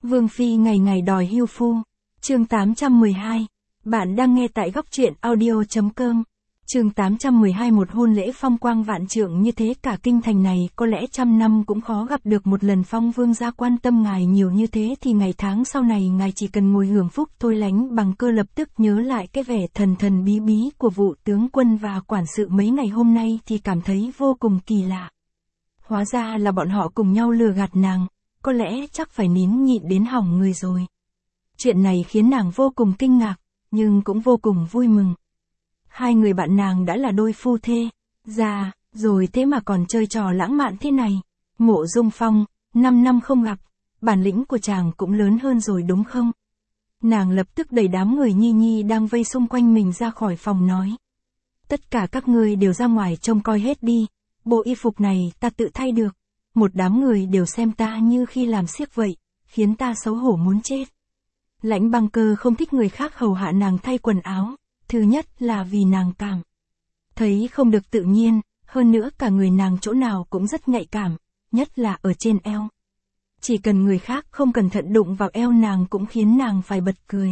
Vương Phi ngày ngày đòi hưu phu. Chương 812. Bạn đang nghe tại góc truyện audio.com. Chương 812. Một hôn lễ phong quang vạn trượng như thế cả kinh thành này có lẽ trăm năm cũng khó gặp được một lần. Phong vương gia quan tâm ngài nhiều như thế thì ngày tháng sau này ngài chỉ cần ngồi hưởng phúc thôi. Lãnh Bằng Cơ lập tức nhớ lại cái vẻ thần thần bí bí của vụ tướng quân và quản sự mấy ngày hôm nay thì cảm thấy vô cùng kỳ lạ. Hóa ra là bọn họ cùng nhau lừa gạt nàng, có lẽ chắc phải nín nhịn đến hỏng người rồi. Chuyện này khiến nàng vô cùng kinh ngạc, nhưng cũng vô cùng vui mừng. Hai người bạn nàng đã là đôi phu thê, già, rồi thế mà còn chơi trò lãng mạn thế này. Mộ Dung Phong, 5 năm không gặp, bản lĩnh của chàng cũng lớn hơn rồi đúng không? Nàng lập tức đẩy đám người Nhi Nhi đang vây xung quanh mình ra khỏi phòng nói. Tất cả các ngươi đều ra ngoài trông coi hết đi, bộ y phục này ta tự thay được. Một đám người đều xem ta như khi làm xiếc vậy, khiến ta xấu hổ muốn chết. Lãnh Bằng Cơ không thích người khác hầu hạ nàng thay quần áo, thứ nhất là vì nàng cảm thấy không được tự nhiên, hơn nữa cả người nàng chỗ nào cũng rất nhạy cảm, nhất là ở trên eo. Chỉ cần người khác không cẩn thận đụng vào eo nàng cũng khiến nàng phải bật cười.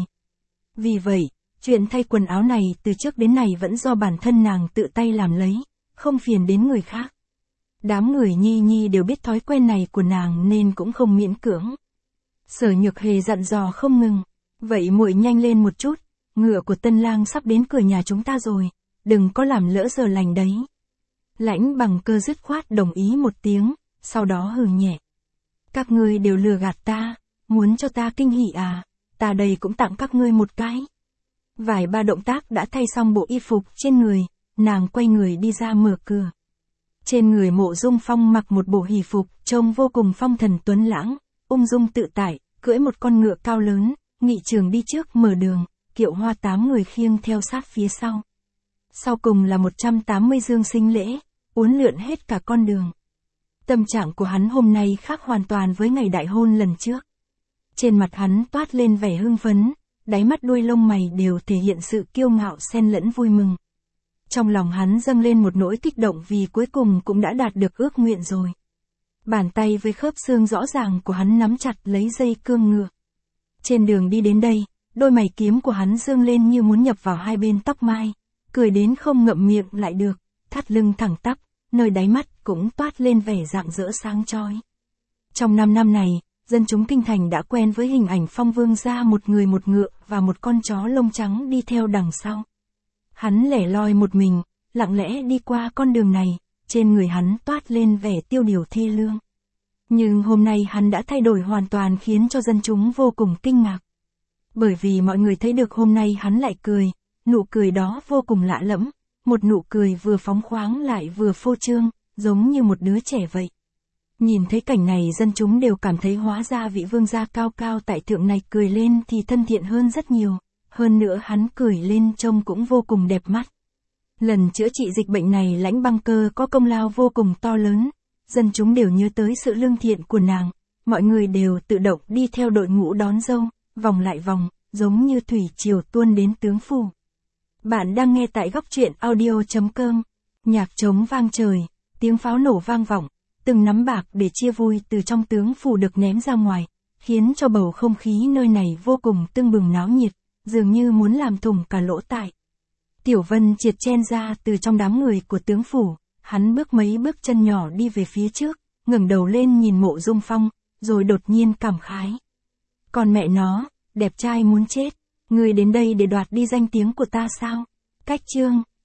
Vì vậy, chuyện thay quần áo này từ trước đến nay vẫn do bản thân nàng tự tay làm lấy, không phiền đến người khác. Đám người Nhi Nhi đều biết thói quen này của nàng nên cũng không miễn cưỡng. Sở Nhược Hề dặn dò không ngừng, vậy muội nhanh lên một chút, ngựa của Tân Lang sắp đến cửa nhà chúng ta rồi, đừng có làm lỡ giờ lành đấy. Lãnh Bằng Cơ dứt khoát đồng ý một tiếng, sau đó hừ nhẹ. Các ngươi đều lừa gạt ta, muốn cho ta kinh hỉ à, ta đây cũng tặng các ngươi một cái. Vài ba động tác đã thay xong bộ y phục trên người, nàng quay người đi ra mở cửa. Trên người Mộ Dung Phong mặc một bộ hỷ phục, trông vô cùng phong thần tuấn lãng, ung dung tự tại, cưỡi một con ngựa cao lớn, nghị trường đi trước mở đường, kiệu hoa 8 người khiêng theo sát phía sau. Sau cùng là 180 dương sinh lễ, uốn lượn hết cả con đường. Tâm trạng của hắn hôm nay khác hoàn toàn với ngày đại hôn lần trước. Trên mặt hắn toát lên vẻ hưng phấn, đáy mắt đuôi lông mày đều thể hiện sự kiêu ngạo xen lẫn vui mừng. Trong lòng hắn dâng lên một nỗi kích động vì cuối cùng cũng đã đạt được ước nguyện rồi. Bàn tay với khớp xương rõ ràng của hắn nắm chặt lấy dây cương ngựa. Trên đường đi đến đây, đôi mày kiếm của hắn dương lên như muốn nhập vào hai bên tóc mai, cười đến không ngậm miệng lại được, thắt lưng thẳng tắp, nơi đáy mắt cũng toát lên vẻ rạng rỡ sáng chói. Trong 5 năm này, dân chúng kinh thành đã quen với hình ảnh Phong vương gia một người một ngựa và một con chó lông trắng đi theo đằng sau. Hắn lẻ loi một mình, lặng lẽ đi qua con đường này, trên người hắn toát lên vẻ tiêu điều thê lương. Nhưng hôm nay hắn đã thay đổi hoàn toàn khiến cho dân chúng vô cùng kinh ngạc. Bởi vì mọi người thấy được hôm nay hắn lại cười, nụ cười đó vô cùng lạ lẫm, một nụ cười vừa phóng khoáng lại vừa phô trương, giống như một đứa trẻ vậy. Nhìn thấy cảnh này dân chúng đều cảm thấy hóa ra vị vương gia cao cao tại thượng này cười lên thì thân thiện hơn rất nhiều, hơn nữa hắn cười lên trông cũng vô cùng đẹp mắt. Lần chữa trị dịch bệnh này Lãnh Bằng Cơ có công lao vô cùng to lớn, dân chúng đều nhớ tới sự lương thiện của nàng, mọi người đều tự động đi theo đội ngũ đón dâu, vòng lại vòng, giống như thủy triều tuôn đến tướng phủ. Bạn đang nghe tại góc truyện audio.com, nhạc trống vang trời, tiếng pháo nổ vang vọng, từng nắm bạc để chia vui từ trong tướng phủ được ném ra ngoài, khiến cho bầu không khí nơi này vô cùng tưng bừng náo nhiệt, dường như muốn làm thủng cả lỗ tai. Tiểu Vân Triệt chen ra từ trong đám người của tướng phủ, hắn bước mấy bước chân nhỏ đi về phía trước, ngẩng đầu lên nhìn Mộ Dung Phong, rồi đột nhiên cảm khái. Còn mẹ nó, đẹp trai muốn chết, ngươi đến đây để đoạt đi danh tiếng của ta sao? Cách chương